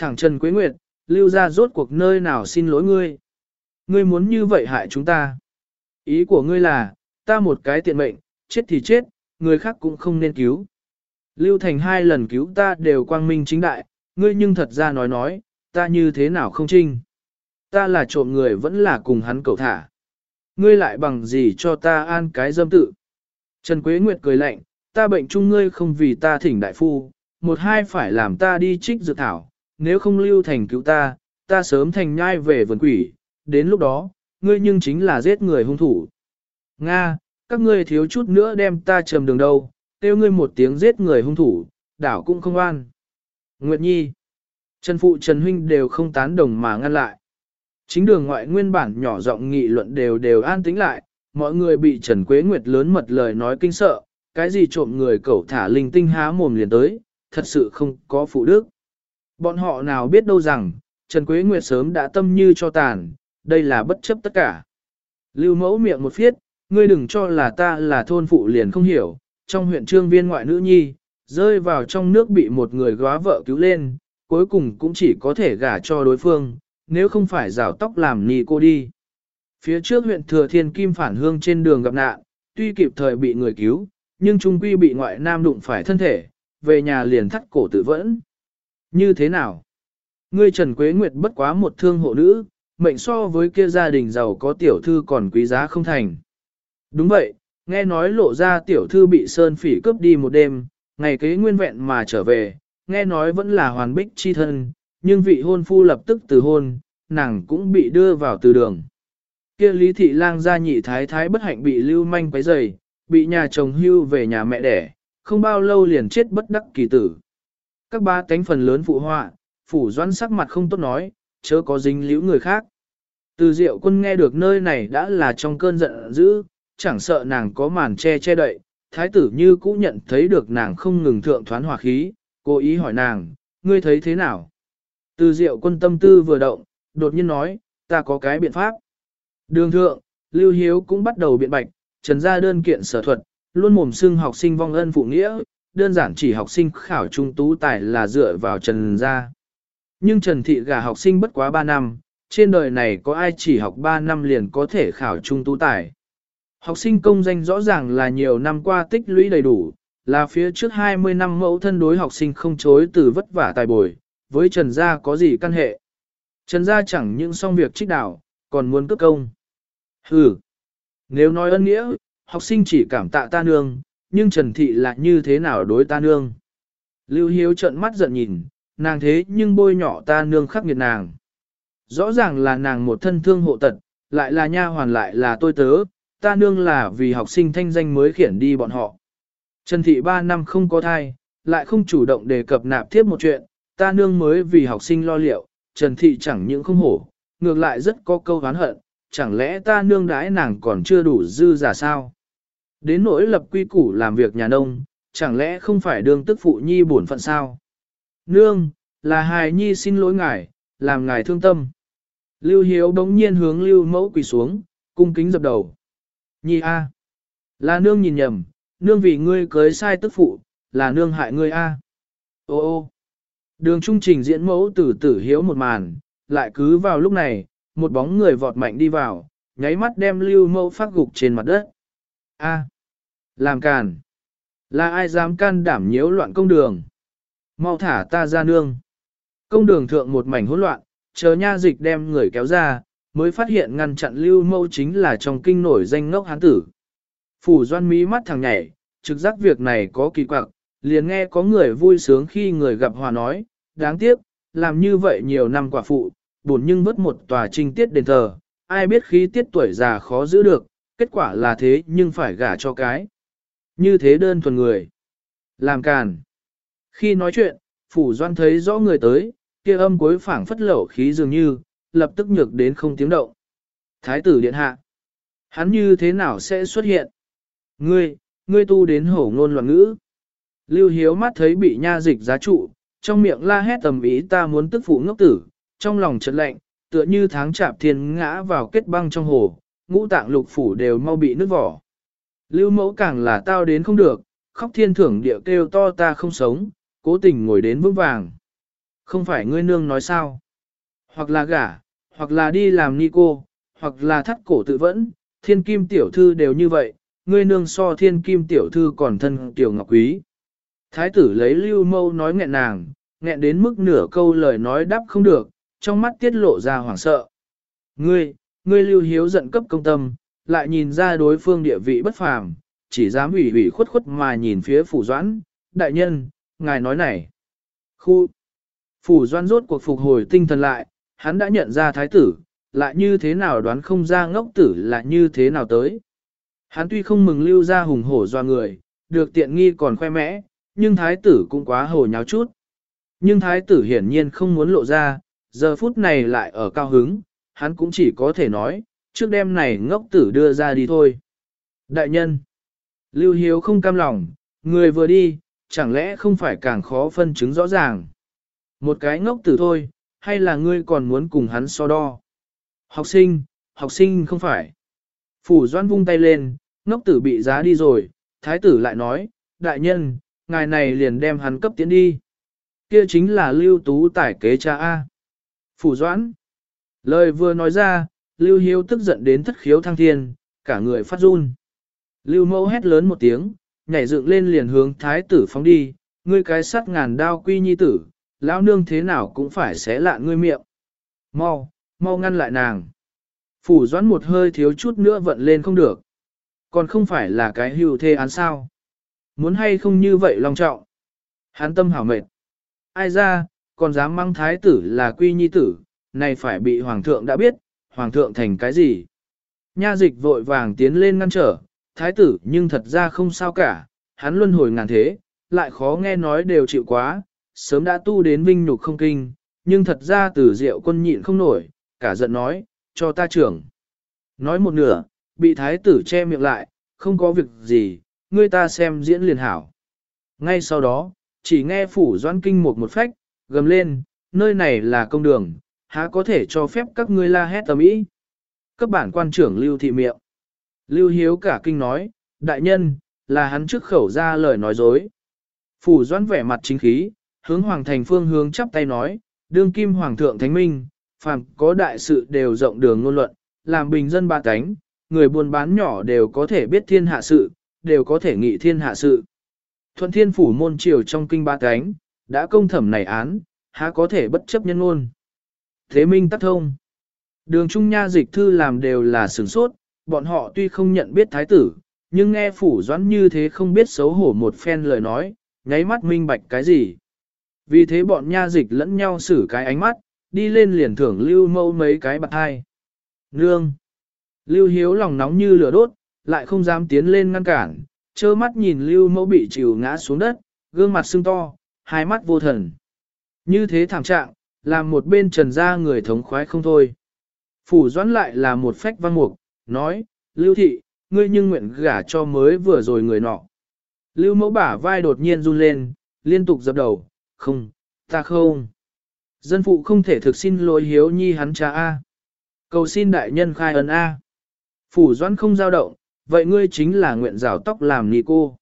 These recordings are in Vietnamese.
Thẳng Trần Quế Nguyệt, Lưu gia rốt cuộc nơi nào xin lỗi ngươi. Ngươi muốn như vậy hại chúng ta. Ý của ngươi là, ta một cái tiện mệnh, chết thì chết, người khác cũng không nên cứu. Lưu Thành 2 lần cứu ta đều quang minh chính đại, ngươi nhưng thật ra nói, ta như thế nào không trinh. Ta là trộm người vẫn là cùng hắn cầu thả. Ngươi lại bằng gì cho ta an cái dâm tự. Trần Quế Nguyệt cười lạnh, ta bệnh chung ngươi không vì ta thỉnh đại phu, một hai phải làm ta đi trích dược thảo, nếu không Lưu Thành cứu ta, ta sớm thành nhai về vườn quỷ, đến lúc đó, ngươi nhưng chính là giết người hung thủ. Nga, các ngươi thiếu chút nữa đem ta trầm đường đâu, kêu ngươi một tiếng giết người hung thủ, đảo cũng không an. Nguyệt Nhi, Trần Phụ Trần Huynh đều không tán đồng mà ngăn lại. Chính đường ngoại nguyên bản nhỏ giọng nghị luận đều an tĩnh lại, mọi người bị Trần Quế Nguyệt lớn mật lời nói kinh sợ, cái gì trộm người cẩu thả linh tinh há mồm liền tới, thật sự không có phụ đức. Bọn họ nào biết đâu rằng, Trần Quế Nguyệt sớm đã tâm như cho tàn, đây là bất chấp tất cả. Lưu Mẫu miệng một phiết, ngươi đừng cho là ta là thôn phụ liền không hiểu, trong huyện trương viên ngoại nữ nhi, rơi vào trong nước bị một người góa vợ cứu lên, cuối cùng cũng chỉ có thể gả cho đối phương, nếu không phải rào tóc làm nì cô đi. Phía trước huyện Thừa Thiên Kim Phản Hương trên đường gặp nạn, tuy kịp thời bị người cứu, nhưng trung quy bị ngoại nam đụng phải thân thể, về nhà liền thắt cổ tự vẫn. Như thế nào? Ngươi Trần Quế Nguyệt bất quá một thương hộ nữ, mệnh so với kia gia đình giàu có tiểu thư còn quý giá không thành. Đúng vậy, nghe nói lộ ra tiểu thư bị sơn phỉ cướp đi một đêm, ngày kế nguyên vẹn mà trở về, nghe nói vẫn là hoàn bích chi thân, nhưng vị hôn phu lập tức từ hôn, nàng cũng bị đưa vào từ đường. Kia Lý Thị Lang gia nhị thái thái bất hạnh bị lưu manh quấy rầy, bị nhà chồng hưu về nhà mẹ đẻ, không bao lâu liền chết bất đắc kỳ tử. Các ba tánh phần lớn phụ họa, Phủ Doãn sắc mặt không tốt nói, chớ có dính líu người khác. Từ Diệu Quân nghe được nơi này đã là trong cơn giận dữ, chẳng sợ nàng có màn che đậy, thái tử như cũ nhận thấy được nàng không ngừng thượng thoán hỏa khí, cố ý hỏi nàng, ngươi thấy thế nào? Từ Diệu Quân tâm tư vừa động, đột nhiên nói, ta có cái biện pháp. Đường thượng, Lưu Hiếu cũng bắt đầu biện bạch, Trần gia đơn kiện sở thuật, luôn mồm xưng học sinh vong ân phụ nghĩa, đơn giản chỉ học sinh khảo trung tú tài là dựa vào Trần gia. Nhưng Trần thị gả học sinh bất quá 3 năm, trên đời này có ai chỉ học 3 năm liền có thể khảo trung tú tài. Học sinh công danh rõ ràng là nhiều năm qua tích lũy đầy đủ, là phía trước 20 năm mẫu thân đối học sinh không chối từ vất vả tài bồi, với Trần gia có gì căn hệ. Trần gia chẳng những xong việc trích đạo, còn muốn cướp công. Hừ, nếu nói ân nghĩa, học sinh chỉ cảm tạ ta nương, nhưng Trần thị là như thế nào đối ta nương. Lưu Hiếu trợn mắt giận nhìn, nàng thế nhưng bôi nhỏ ta nương khắc nghiệt nàng. Rõ ràng là nàng một thân thương hộ tật, lại là nha hoàn lại là tôi tớ, ta nương là vì học sinh thanh danh mới khiển đi bọn họ. Trần thị 3 năm không có thai, lại không chủ động đề cập nạp tiếp một chuyện, ta nương mới vì học sinh lo liệu, Trần thị chẳng những không hổ, ngược lại rất có câu oán hận, chẳng lẽ ta nương đãi nàng còn chưa đủ dư giả sao? Đến nỗi lập quy củ làm việc nhà nông, chẳng lẽ không phải đương tức phụ nhi bổn phận sao? Nương, là hài nhi xin lỗi ngài, làm ngài thương tâm. Lưu Hiếu đống nhiên hướng Lưu Mẫu quỳ xuống, cung kính dập đầu. Nhi a, là nương nhìn nhầm, nương vì ngươi cưới sai tức phụ, là nương hại ngươi a. Ô ô, đường trung trình diễn mẫu tử hiếu một màn, lại cứ vào lúc này, một bóng người vọt mạnh đi vào, nháy mắt đem Lưu Mẫu phát gục trên mặt đất. A, làm càn, là ai dám can đảm nhiễu loạn công đường? Mau thả ta ra nương. Công đường thượng một mảnh hỗn loạn, chờ nha dịch đem người kéo ra, mới phát hiện ngăn chặn Lưu Mẫu chính là trong kinh nổi danh ngốc hán tử. Phủ Doan mí mắt thằng nhảy, trực giác việc này có kỳ quặc, liền nghe có người vui sướng khi người gặp hòa nói, đáng tiếc, làm như vậy nhiều năm quả phụ, buồn nhưng vất một tòa trinh tiết đền thờ, ai biết khí tiết tuổi già khó giữ được, kết quả là thế nhưng phải gả cho cái. Như thế đơn thuần người. Làm càn. Khi nói chuyện, Phủ Doan thấy rõ người tới, kia âm cuối phảng phất lẩu khí dường như, lập tức nhược đến không tiếng động. Thái tử điện hạ. Hắn như thế nào sẽ xuất hiện? Ngươi tu đến hổ ngôn loạn ngữ. Lưu Hiếu mắt thấy bị nha dịch giá trụ, trong miệng la hét tầm ý ta muốn tức phụ ngốc tử, trong lòng chợt lạnh, tựa như tháng chạp thiên ngã vào kết băng trong hồ, ngũ tạng lục phủ đều mau bị nứt vỏ. Lưu Mẫu càng là tao đến không được, khóc thiên thưởng địa kêu to ta không sống, cố tình ngồi đến vững vàng. Không phải ngươi nương nói sao? Hoặc là gả, hoặc là đi làm ni cô, hoặc là thắt cổ tự vẫn, thiên kim tiểu thư đều như vậy, ngươi nương so thiên kim tiểu thư còn thân tiểu ngọc quý. Thái tử lấy Lưu Mâu nói nghẹn nàng, nghẹn đến mức nửa câu lời nói đáp không được, trong mắt tiết lộ ra hoảng sợ. Ngươi Lưu Hiếu giận cấp công tâm, lại nhìn ra đối phương địa vị bất phàm, chỉ dám ủy ủy khuất khuất mà nhìn phía Phủ Doãn, đại nhân, ngài nói này. Phủ Doãn rốt cuộc phục hồi tinh thần lại, hắn đã nhận ra thái tử, lại như thế nào đoán không ra ngốc tử là như thế nào tới. Hắn tuy không mừng Lưu ra hùng hổ doa người, được tiện nghi còn khoe mẽ, nhưng thái tử cũng quá hồ nháo chút. Nhưng thái tử hiển nhiên không muốn lộ ra, giờ phút này lại ở cao hứng, hắn cũng chỉ có thể nói, trước đêm này ngốc tử đưa ra đi thôi. Đại nhân, Lưu Hiếu không cam lòng, người vừa đi, chẳng lẽ không phải càng khó phân chứng rõ ràng. Một cái ngốc tử thôi, hay là ngươi còn muốn cùng hắn so đo? Học sinh không phải. Phủ Doãn vung tay lên, ngốc tử bị giá đi rồi, thái tử lại nói, đại nhân, ngài này liền đem hắn cấp tiến đi. Kia chính là Lưu Tú tải kế cha A. Phủ Doãn. Lời vừa nói ra, Lưu Hiếu tức giận đến thất khiếu thăng thiên, cả người phát run. Lưu Mẫu hét lớn một tiếng, nhảy dựng lên liền hướng thái tử phóng đi, ngươi cái sắt ngàn đao quy nhi tử, lão nương thế nào cũng phải xé lạn ngươi miệng. Mau ngăn lại nàng. Phủ Doãn một hơi thiếu chút nữa vận lên không được. Còn không phải là cái hưu thê án sao. Muốn hay không như vậy long trọng. Hắn tâm hảo mệt. Ai ra, còn dám mang thái tử là quy nhi tử, này phải bị hoàng thượng đã biết, hoàng thượng thành cái gì. Nha dịch vội vàng tiến lên ngăn trở, thái tử nhưng thật ra không sao cả, hắn luân hồi ngàn thế, lại khó nghe nói đều chịu quá, sớm đã tu đến vinh nhục không kinh, nhưng thật ra Tử Diệu Quân nhịn không nổi, cả giận nói, cho ta trưởng. Nói một nửa, bị thái tử che miệng lại, không có việc gì, ngươi ta xem diễn liền hảo. Ngay sau đó, chỉ nghe Phủ Doãn kinh một phách, gầm lên, nơi này là công đường, há có thể cho phép các ngươi la hét ầm ĩ. Các bản quan trưởng Lưu thị miệng. Lưu Hiếu cả kinh nói, đại nhân, là hắn trước khẩu ra lời nói dối. Phủ Doãn vẻ mặt chính khí, hướng hoàng thành phương hướng chắp tay nói, đương kim hoàng thượng thánh minh, phàm có đại sự đều rộng đường ngôn luận, làm bình dân ba cánh, người buôn bán nhỏ đều có thể biết thiên hạ sự, đều có thể nghị thiên hạ sự. Thuận thiên phủ môn triều trong kinh ba cánh, đã công thẩm này án, há có thể bất chấp nhân ngôn. Thế minh tắc thông. Đường trung nha dịch thư làm đều là sửng sốt, bọn họ tuy không nhận biết thái tử, nhưng nghe Phủ Doãn như thế không biết xấu hổ một phen lời nói, nháy mắt minh bạch cái gì. Vì thế bọn nha dịch lẫn nhau xử cái ánh mắt, đi lên liền thưởng Lưu Mẫu mấy cái bạc hai. Nương! Lưu Hiếu lòng nóng như lửa đốt, lại không dám tiến lên ngăn cản, trơ mắt nhìn Lưu Mẫu bị chịu ngã xuống đất, gương mặt sưng to, hai mắt vô thần. Như thế thảm trạng, làm một bên trần ra người thống khoái không thôi. Phủ Doãn lại là một phách văn mục, nói, Lưu thị, ngươi nhưng nguyện gả cho mới vừa rồi người nọ. Lưu Mẫu bả vai đột nhiên run lên, liên tục dập đầu, không, ta không. Dân phụ không thể thực xin lỗi Hiếu nhi hắn cha A. Cầu xin đại nhân khai ân A. Phủ Doãn không dao động, vậy ngươi chính là nguyện rào tóc làm ni cô.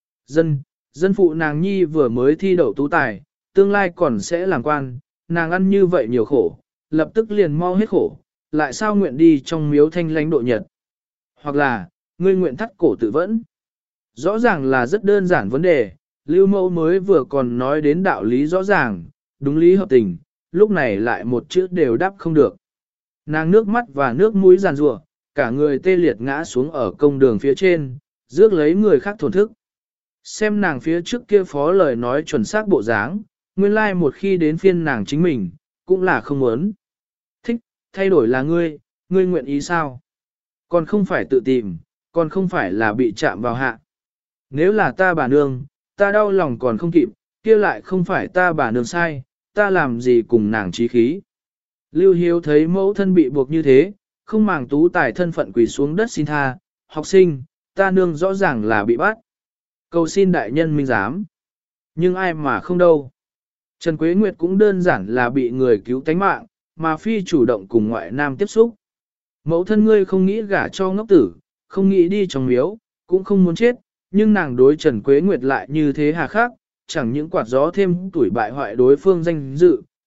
Dân phụ nàng nhi vừa mới thi đậu tú tài, tương lai còn sẽ làm quan, nàng ăn như vậy nhiều khổ, lập tức liền mau hết khổ, lại sao nguyện đi trong miếu thanh lãnh độ nhật. Hoặc là, ngươi nguyện thắt cổ tự vẫn. Rõ ràng là rất đơn giản vấn đề, Lưu Mẫu mới vừa còn nói đến đạo lý rõ ràng, đúng lý hợp tình, lúc này lại một chữ đều đáp không được. Nàng nước mắt và nước mũi giàn rủa, cả người tê liệt ngã xuống ở công đường phía trên, rước lấy người khác thổn thức. Xem nàng phía trước kia phó lời nói chuẩn xác bộ dáng, nguyên lai một khi đến phiên nàng chính mình, cũng là không muốn. Thích, thay đổi là ngươi nguyện ý sao? Còn không phải tự tìm, còn không phải là bị chạm vào hạ. Nếu là ta bà nương, ta đau lòng còn không kịp, kia lại không phải ta bà nương sai, ta làm gì cùng nàng trí khí. Lưu Hiếu thấy mẫu thân bị buộc như thế, không màng tú tài thân phận quỳ xuống đất xin tha, học sinh, ta nương rõ ràng là bị bắt. Cầu xin đại nhân minh giám. Nhưng ai mà không đâu. Trần Quế Nguyệt cũng đơn giản là bị người cứu tánh mạng, mà phi chủ động cùng ngoại nam tiếp xúc. Mẫu thân ngươi không nghĩ gả cho ngốc tử, không nghĩ đi trong miếu, cũng không muốn chết, nhưng nàng đối Trần Quế Nguyệt lại như thế hà khắc, chẳng những quạt gió thêm tuổi bại hoại đối phương danh dự,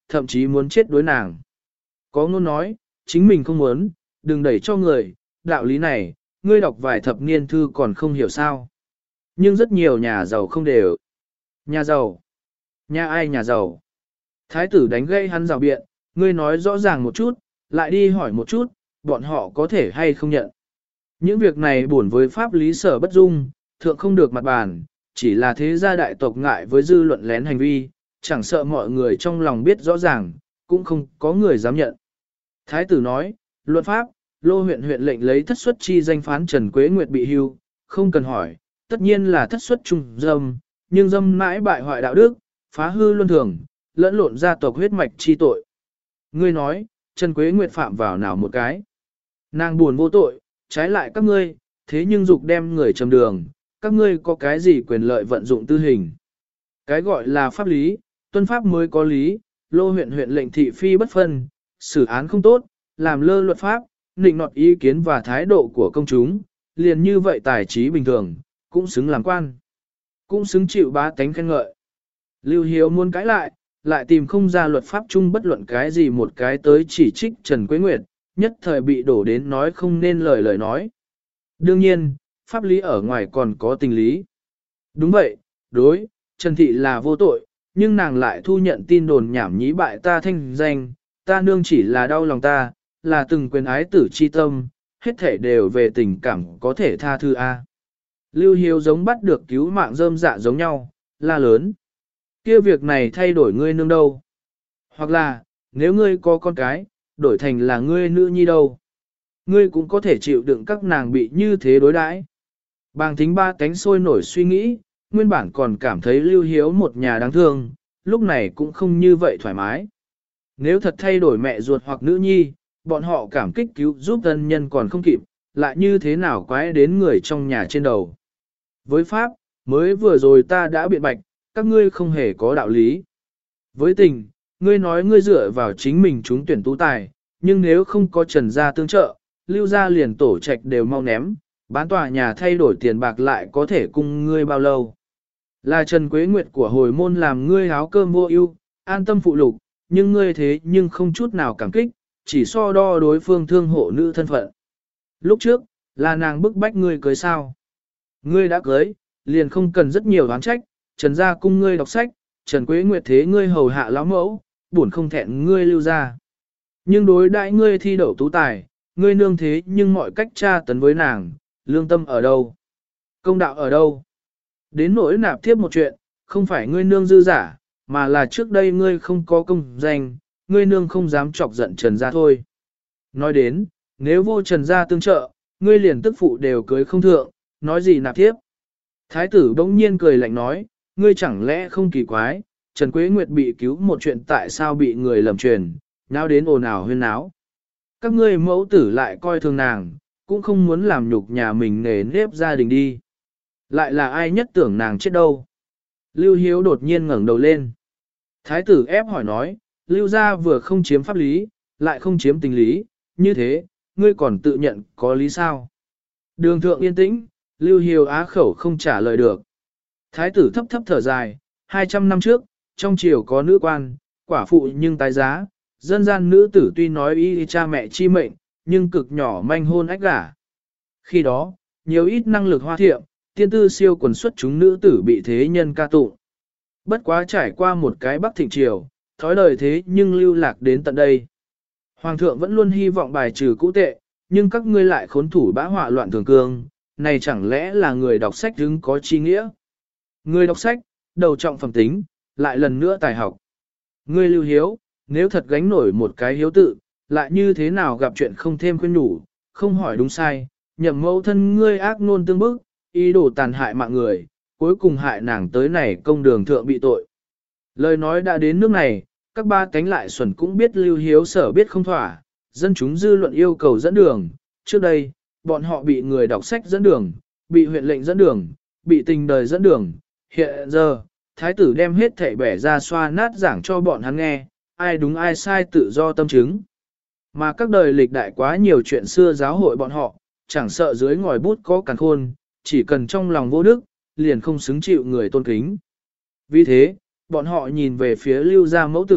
thậm chí muốn chết đối nàng. Có ngôn nói, chính mình không muốn, đừng đẩy cho người, đạo lý này, ngươi đọc vài thập niên thư còn không hiểu sao. Nhưng rất nhiều nhà giàu không đều. Nhà giàu? Nhà ai nhà giàu? Thái tử đánh gây hắn rào biện, ngươi nói rõ ràng một chút, lại đi hỏi một chút, bọn họ có thể hay không nhận. Những việc này buồn với pháp lý sở bất dung, thượng không được mặt bàn, chỉ là thế gia đại tộc ngại với dư luận lén hành vi, chẳng sợ mọi người trong lòng biết rõ ràng, cũng không có người dám nhận. Thái tử nói, luận pháp, Lô huyện huyện lệnh lấy thất xuất chi danh phán Trần Quế Nguyệt bị hưu, không cần hỏi, tất nhiên là thất xuất trung dâm, nhưng dâm mãi bại hoại đạo đức, phá hư luân thường, lẫn lộn gia tộc huyết mạch chi tội. Ngươi nói, Trần Quế Nguyệt phạm vào nào một cái? Nàng buồn vô tội, trái lại các ngươi, thế nhưng dục đem người trầm đường, các ngươi có cái gì quyền lợi vận dụng tư hình? Cái gọi là pháp lý, tuân pháp mới có lý, Lô huyện huyện lệnh thị phi bất phân, xử án không tốt, làm lơ luật pháp, nịnh nọt ý kiến và thái độ của công chúng, liền như vậy tài trí bình thường, cũng xứng làm quan, cũng xứng chịu bá tánh khen ngợi. Lưu Hiếu muốn cãi lại tìm không ra luật pháp chung bất luận cái gì một cái tới chỉ trích Trần Quế Nguyệt, nhất thời bị đổ đến nói không nên lời nói. Đương nhiên, pháp lý ở ngoài còn có tình lý. Đúng vậy, đối, Trần Thị là vô tội, nhưng nàng lại thu nhận tin đồn nhảm nhí bại ta thanh danh, ta nương chỉ là đau lòng ta, là từng quyền ái tử chi tâm, hết thể đều về tình cảm có thể tha thứ A. Lưu Hiếu giống bắt được cứu mạng rơm dạ giống nhau, la lớn. Kia việc này thay đổi ngươi nương đâu? Hoặc là, nếu ngươi có con cái, đổi thành là ngươi nữ nhi đâu? Ngươi cũng có thể chịu đựng các nàng bị như thế đối đãi. Bàng Thính ba cánh sôi nổi suy nghĩ, nguyên bản còn cảm thấy Lưu Hiếu một nhà đáng thương, lúc này cũng không như vậy thoải mái. Nếu thật thay đổi mẹ ruột hoặc nữ nhi, bọn họ cảm kích cứu giúp thân nhân còn không kịp, lại như thế nào quái đến người trong nhà trên đầu. Với Pháp, mới vừa rồi ta đã biện bạch, các ngươi không hề có đạo lý. Với tình, ngươi nói ngươi dựa vào chính mình trúng tuyển tú tài, nhưng nếu không có Trần gia tương trợ, Lưu gia liền tổ trạch đều mau ném, bán tòa nhà thay đổi tiền bạc lại có thể cung ngươi bao lâu. Là Trần Quế Nguyệt của hồi môn làm ngươi áo cơm vô ưu, an tâm phụ lục, nhưng ngươi thế nhưng không chút nào cảm kích, chỉ so đo đối phương thương hộ nữ thân phận. Lúc trước, là nàng bức bách ngươi cưới sao. Ngươi đã cưới, liền không cần rất nhiều đoán trách, Trần gia cung ngươi đọc sách, Trần Quế Nguyệt thế ngươi hầu hạ lão mẫu, buồn không thẹn ngươi Lưu gia. Nhưng đối đãi ngươi thi đậu tú tài, ngươi nương thế nhưng mọi cách tra tấn với nàng, lương tâm ở đâu? Công đạo ở đâu? Đến nỗi nạp tiếp một chuyện, không phải ngươi nương dư giả, mà là trước đây ngươi không có công danh, ngươi nương không dám chọc giận Trần gia thôi. Nói đến, nếu vô Trần gia tương trợ, ngươi liền tức phụ đều cưới không thượng, nói gì nạp tiếp. Thái tử bỗng nhiên cười lạnh nói, ngươi chẳng lẽ không kỳ quái, Trần Quế Nguyệt bị cứu một chuyện tại sao bị người lầm truyền, nháo đến ồn ào huyên náo. Các ngươi mẫu tử lại coi thường nàng, cũng không muốn làm nhục nhà mình nề nếp gia đình đi. Lại là ai nhất tưởng nàng chết đâu. Lưu Hiếu đột nhiên ngẩng đầu lên. Thái tử ép hỏi nói, Lưu gia vừa không chiếm pháp lý, lại không chiếm tình lý, như thế, ngươi còn tự nhận có lý sao? Đường thượng yên tĩnh, Lưu Hiếu á khẩu không trả lời được. Thái tử thấp thấp thở dài, 200 năm trước, trong triều có nữ quan, quả phụ nhưng tái giá, dân gian nữ tử tuy nói y cha mẹ chi mệnh, nhưng cực nhỏ manh hôn ách gả. Khi đó, nhiều ít năng lực hoa thiệm, tiên tư siêu quần xuất chúng nữ tử bị thế nhân ca tụng. Bất quá trải qua một cái Bắc Thịnh triều, thói đời thế nhưng lưu lạc đến tận đây. Hoàng thượng vẫn luôn hy vọng bài trừ cũ tệ, nhưng các ngươi lại khốn thủ bã họa loạn thường cương, này chẳng lẽ là người đọc sách đứng có chi nghĩa? Người đọc sách, đầu trọng phẩm tính, lại lần nữa tài học. Ngươi Lưu Hiếu, nếu thật gánh nổi một cái hiếu tự, lại như thế nào gặp chuyện không thêm khuyên nhủ, không hỏi đúng sai, nhậm mẫu thân ngươi ác nôn tương bức, ý đồ tàn hại mạng người, cuối cùng hại nàng tới này công đường thượng bị tội. Lời nói đã đến nước này, các ba cánh lại xuẩn cũng biết Lưu Hiếu sở biết không thỏa, dân chúng dư luận yêu cầu dẫn đường. Trước đây, bọn họ bị người đọc sách dẫn đường, bị huyện lệnh dẫn đường, bị tình đời dẫn đường. Hiện giờ, thái tử đem hết thảy bẻ ra xoa nát giảng cho bọn hắn nghe, ai đúng ai sai tự do tâm chứng. Mà các đời lịch đại quá nhiều chuyện xưa giáo hội bọn họ, chẳng sợ dưới ngòi bút có càn khôn, chỉ cần trong lòng vô đức, liền không xứng chịu người tôn kính. Vì thế, bọn họ nhìn về phía Lưu gia mẫu tử,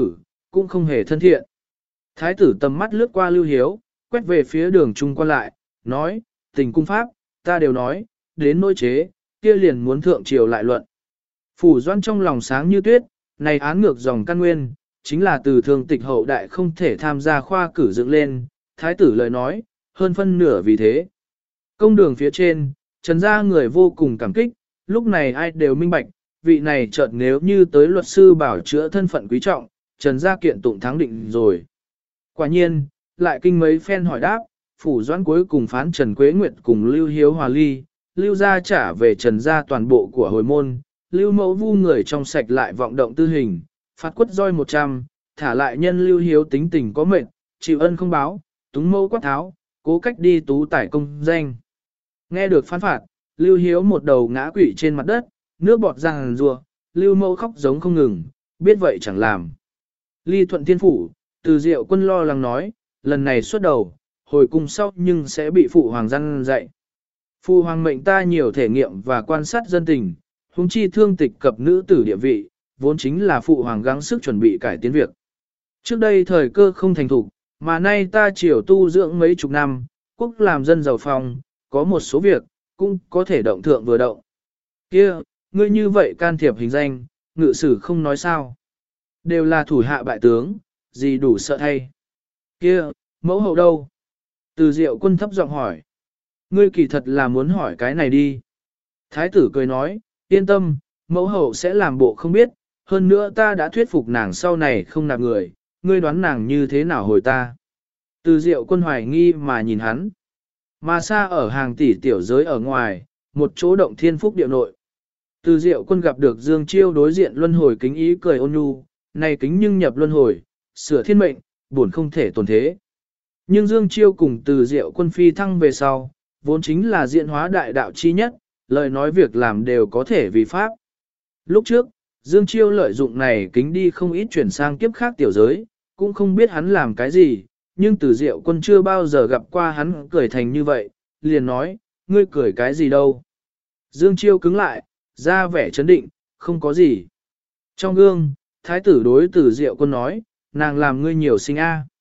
cũng không hề thân thiện. Thái tử tầm mắt lướt qua Lưu Hiếu, quét về phía đường trung quan lại, nói, tình cung pháp, ta đều nói, đến nỗi chế, kia liền muốn thượng triều lại luận. Phủ Doan trong lòng sáng như tuyết, này án ngược dòng căn nguyên, chính là từ thương tịch hậu đại không thể tham gia khoa cử dựng lên, thái tử lời nói, hơn phân nửa vì thế. Công đường phía trên, Trần gia người vô cùng cảm kích, lúc này ai đều minh bạch, vị này chợt nếu như tới luật sư bảo chữa thân phận quý trọng, Trần gia kiện tụng thắng định rồi. Quả nhiên, lại kinh mấy phen hỏi đáp, Phủ Doãn cuối cùng phán Trần Quế Nguyệt cùng Lưu Hiếu hòa ly, Lưu gia trả về Trần gia toàn bộ của hồi môn, Lưu mẫu vu người trong sạch lại vọng động tư hình, phạt quất roi 100, thả lại nhân Lưu Hiếu tính tình có mệnh, chịu ân không báo, túng mẫu quát tháo, cố cách đi tú tải công danh. Nghe được phán phạt, Lưu Hiếu một đầu ngã quỵ trên mặt đất, nước bọt ràng rùa, Lưu mẫu khóc giống không ngừng, biết vậy chẳng làm. Ly Thuận Thiên Phủ, Từ Diệu Quân lo lắng nói, lần này xuất đầu, hồi cung sau nhưng sẽ bị phụ hoàng răn dạy. Phụ hoàng mệnh ta nhiều thể nghiệm và quan sát dân tình, huống chi thương tịch cập nữ tử địa vị, vốn chính là phụ hoàng gắng sức chuẩn bị cải tiến việc. Trước đây thời cơ không thành thục, mà nay ta triều tu dưỡng mấy chục năm, quốc làm dân giàu phong, có một số việc, cũng có thể động thượng vừa động. Kia, ngươi như vậy can thiệp hình danh, ngự sử không nói sao. Đều là thủ hạ bại tướng, gì đủ sợ thay. Kia, mẫu hậu đâu? Từ Diệu Quân thấp giọng hỏi. Ngươi kỳ thật là muốn hỏi cái này đi. Thái tử cười nói, yên tâm, mẫu hậu sẽ làm bộ không biết, hơn nữa ta đã thuyết phục nàng sau này không nạp người, ngươi đoán nàng như thế nào hồi ta. Từ Diệu Quân hoài nghi mà nhìn hắn. Mà xa ở hàng tỷ tiểu giới ở ngoài, một chỗ động thiên phúc địa nội. Từ Diệu Quân gặp được Dương Chiêu đối diện luân hồi kính ý cười ôn nhu, này kính nhưng nhập luân hồi, sửa thiên mệnh, buồn không thể tồn thế. Nhưng Dương Chiêu cùng Từ Diệu Quân phi thăng về sau, vốn chính là diễn hóa đại đạo chi nhất, lời nói việc làm đều có thể vì pháp. Lúc trước, Dương Chiêu lợi dụng này kính đi không ít chuyển sang kiếp khác tiểu giới, cũng không biết hắn làm cái gì, nhưng Từ Diệu Quân chưa bao giờ gặp qua hắn cười thành như vậy, liền nói, ngươi cười cái gì đâu. Dương Chiêu cứng lại, ra vẻ chấn định, không có gì. Trong gương, thái tử đối Từ Diệu Quân nói, nàng làm ngươi nhiều sinh a.